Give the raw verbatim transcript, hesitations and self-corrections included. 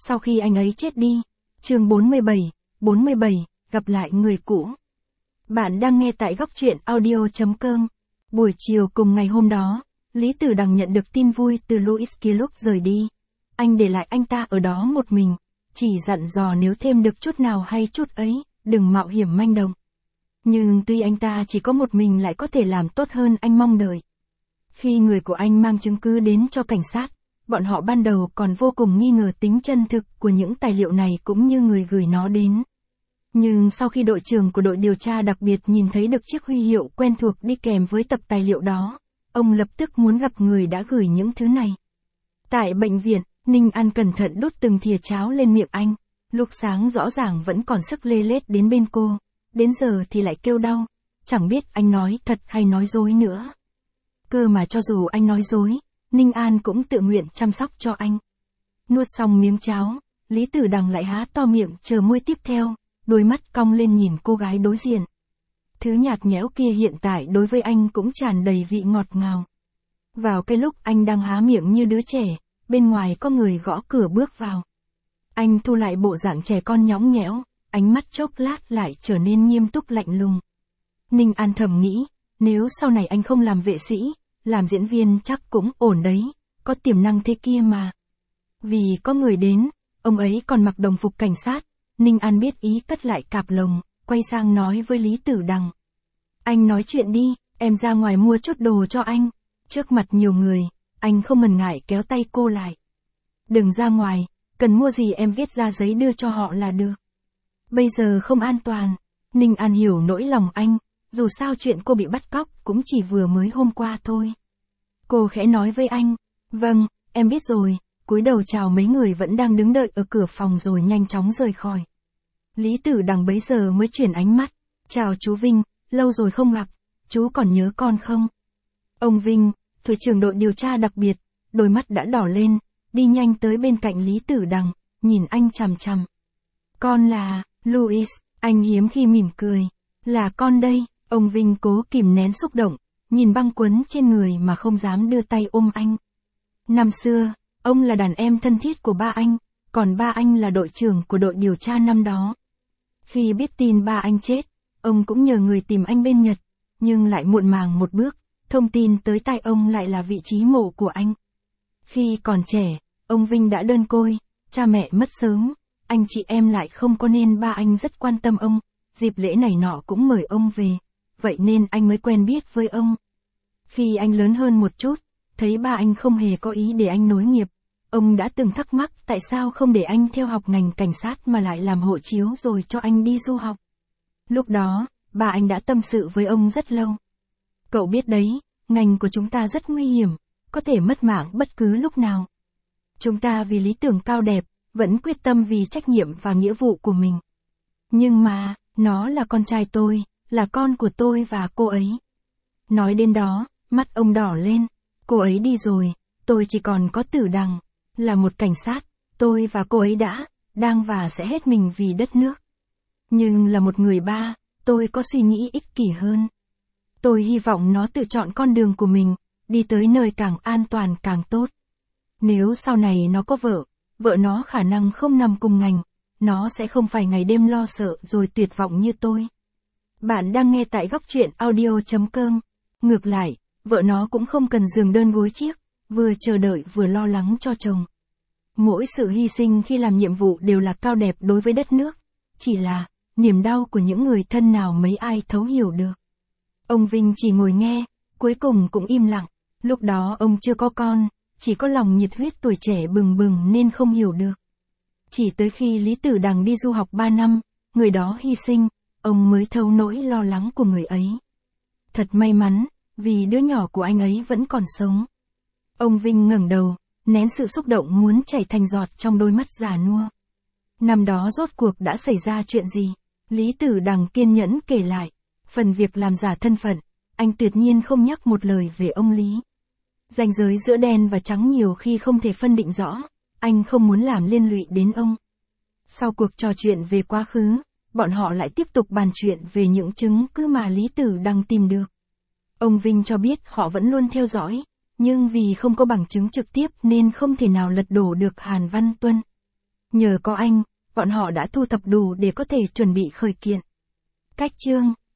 Sau khi anh ấy chết đi. Chương bốn mươi bảy, bốn mươi bảy, gặp lại người cũ. Bạn đang nghe tại góc truyện audio chấm com. Buổi chiều cùng ngày hôm đó, Lý Tử Đằng nhận được tin vui từ Louis kia lúc rời đi. Anh để lại anh ta ở đó một mình, chỉ dặn dò nếu thêm được chút nào hay chút ấy, đừng mạo hiểm manh động. Nhưng tuy anh ta chỉ có một mình lại có thể làm tốt hơn anh mong đợi. Khi người của anh mang chứng cứ đến cho cảnh sát, bọn họ ban đầu còn vô cùng nghi ngờ tính chân thực của những tài liệu này cũng như người gửi nó đến. Nhưng sau khi đội trưởng của đội điều tra đặc biệt nhìn thấy được chiếc huy hiệu quen thuộc đi kèm với tập tài liệu đó, ông lập tức muốn gặp người đã gửi những thứ này. Tại bệnh viện, Ninh An cẩn thận đút từng thìa cháo lên miệng anh. Lúc sáng rõ ràng vẫn còn sức lê lết đến bên cô, đến giờ thì lại kêu đau, chẳng biết anh nói thật hay nói dối nữa. Cơ mà cho dù anh nói dối, Ninh An cũng tự nguyện chăm sóc cho anh. Nuốt xong miếng cháo, Lý Tử Đằng lại há to miệng chờ muôi tiếp theo, đôi mắt cong lên nhìn cô gái đối diện. Thứ nhạt nhẽo kia hiện tại đối với anh cũng tràn đầy vị ngọt ngào. Vào cái lúc anh đang há miệng như đứa trẻ, bên ngoài có người gõ cửa bước vào. Anh thu lại bộ dạng trẻ con nhõng nhẽo, ánh mắt chốc lát lại trở nên nghiêm túc lạnh lùng. Ninh An thầm nghĩ, nếu sau này anh không làm vệ sĩ, làm diễn viên chắc cũng ổn đấy, có tiềm năng thế kia mà. Vì có người đến, ông ấy còn mặc đồng phục cảnh sát, Ninh An biết ý cất lại cạp lồng, quay sang nói với Lý Tử Đằng. Anh nói chuyện đi, em ra ngoài mua chút đồ cho anh. Trước mặt nhiều người, anh không ngần ngại kéo tay cô lại. Đừng ra ngoài, cần mua gì em viết ra giấy đưa cho họ là được. Bây giờ không an toàn. Ninh An hiểu nỗi lòng anh, dù sao chuyện cô bị bắt cóc cũng chỉ vừa mới hôm qua thôi. Cô khẽ nói với anh, vâng, em biết rồi, cúi đầu chào mấy người vẫn đang đứng đợi ở cửa phòng rồi nhanh chóng rời khỏi. Lý Tử Đằng bấy giờ mới chuyển ánh mắt, chào chú Vinh, lâu rồi không gặp, chú còn nhớ con không? Ông Vinh, thủ trưởng đội điều tra đặc biệt, đôi mắt đã đỏ lên, đi nhanh tới bên cạnh Lý Tử Đằng, nhìn anh chằm chằm. Con là, Louis, anh hiếm khi mỉm cười, là con đây. Ông Vinh cố kìm nén xúc động, nhìn băng quấn trên người mà không dám đưa tay ôm anh. Năm xưa, ông là đàn em thân thiết của ba anh, còn ba anh là đội trưởng của đội điều tra năm đó. Khi biết tin ba anh chết, ông cũng nhờ người tìm anh bên Nhật, nhưng lại muộn màng một bước, thông tin tới tai ông lại là vị trí mộ của anh. Khi còn trẻ, ông Vinh đã đơn côi, cha mẹ mất sớm, anh chị em lại không có nên ba anh rất quan tâm ông, dịp lễ này nọ cũng mời ông về. Vậy nên anh mới quen biết với ông. Khi anh lớn hơn một chút, thấy ba anh không hề có ý để anh nối nghiệp, ông đã từng thắc mắc tại sao không để anh theo học ngành cảnh sát mà lại làm hộ chiếu rồi cho anh đi du học. Lúc đó, ba anh đã tâm sự với ông rất lâu. Cậu biết đấy, ngành của chúng ta rất nguy hiểm, có thể mất mạng bất cứ lúc nào. Chúng ta vì lý tưởng cao đẹp, vẫn quyết tâm vì trách nhiệm và nghĩa vụ của mình. Nhưng mà, nó là con trai tôi, là con của tôi và cô ấy. Nói đến đó, mắt ông đỏ lên, cô ấy đi rồi, tôi chỉ còn có Tử Đằng, là một cảnh sát, tôi và cô ấy đã, đang và sẽ hết mình vì đất nước. Nhưng là một người ba, tôi có suy nghĩ ích kỷ hơn. Tôi hy vọng nó tự chọn con đường của mình, đi tới nơi càng an toàn càng tốt. Nếu sau này nó có vợ, vợ nó khả năng không nằm cùng ngành, nó sẽ không phải ngày đêm lo sợ rồi tuyệt vọng như tôi. Bạn đang nghe tại góc truyện audio chấm com. Ngược lại, vợ nó cũng không cần giường đơn gối chiếc, vừa chờ đợi vừa lo lắng cho chồng. Mỗi sự hy sinh khi làm nhiệm vụ đều là cao đẹp đối với đất nước, chỉ là, niềm đau của những người thân nào mấy ai thấu hiểu được. Ông Vinh chỉ ngồi nghe, cuối cùng cũng im lặng, lúc đó ông chưa có con, chỉ có lòng nhiệt huyết tuổi trẻ bừng bừng nên không hiểu được. Chỉ tới khi Lý Tử Đằng đi du học ba năm, người đó hy sinh, ông mới thấu nỗi lo lắng của người ấy. Thật may mắn, vì đứa nhỏ của anh ấy vẫn còn sống. Ông Vinh ngẩng đầu, nén sự xúc động muốn chảy thành giọt trong đôi mắt già nua. Năm đó rốt cuộc đã xảy ra chuyện gì? Lý Tử Đằng kiên nhẫn kể lại. Phần việc làm giả thân phận, anh tuyệt nhiên không nhắc một lời về ông Lý. Ranh giới giữa đen và trắng nhiều khi không thể phân định rõ, anh không muốn làm liên lụy đến ông. Sau cuộc trò chuyện về quá khứ, bọn họ lại tiếp tục bàn chuyện về những chứng cứ mà Lý Tử Đằng tìm được. Ông Vinh cho biết họ vẫn luôn theo dõi, nhưng vì không có bằng chứng trực tiếp nên không thể nào lật đổ được Hàn Văn Tuân. Nhờ có anh, bọn họ đã thu thập đủ để có thể chuẩn bị khởi kiện. Cách chương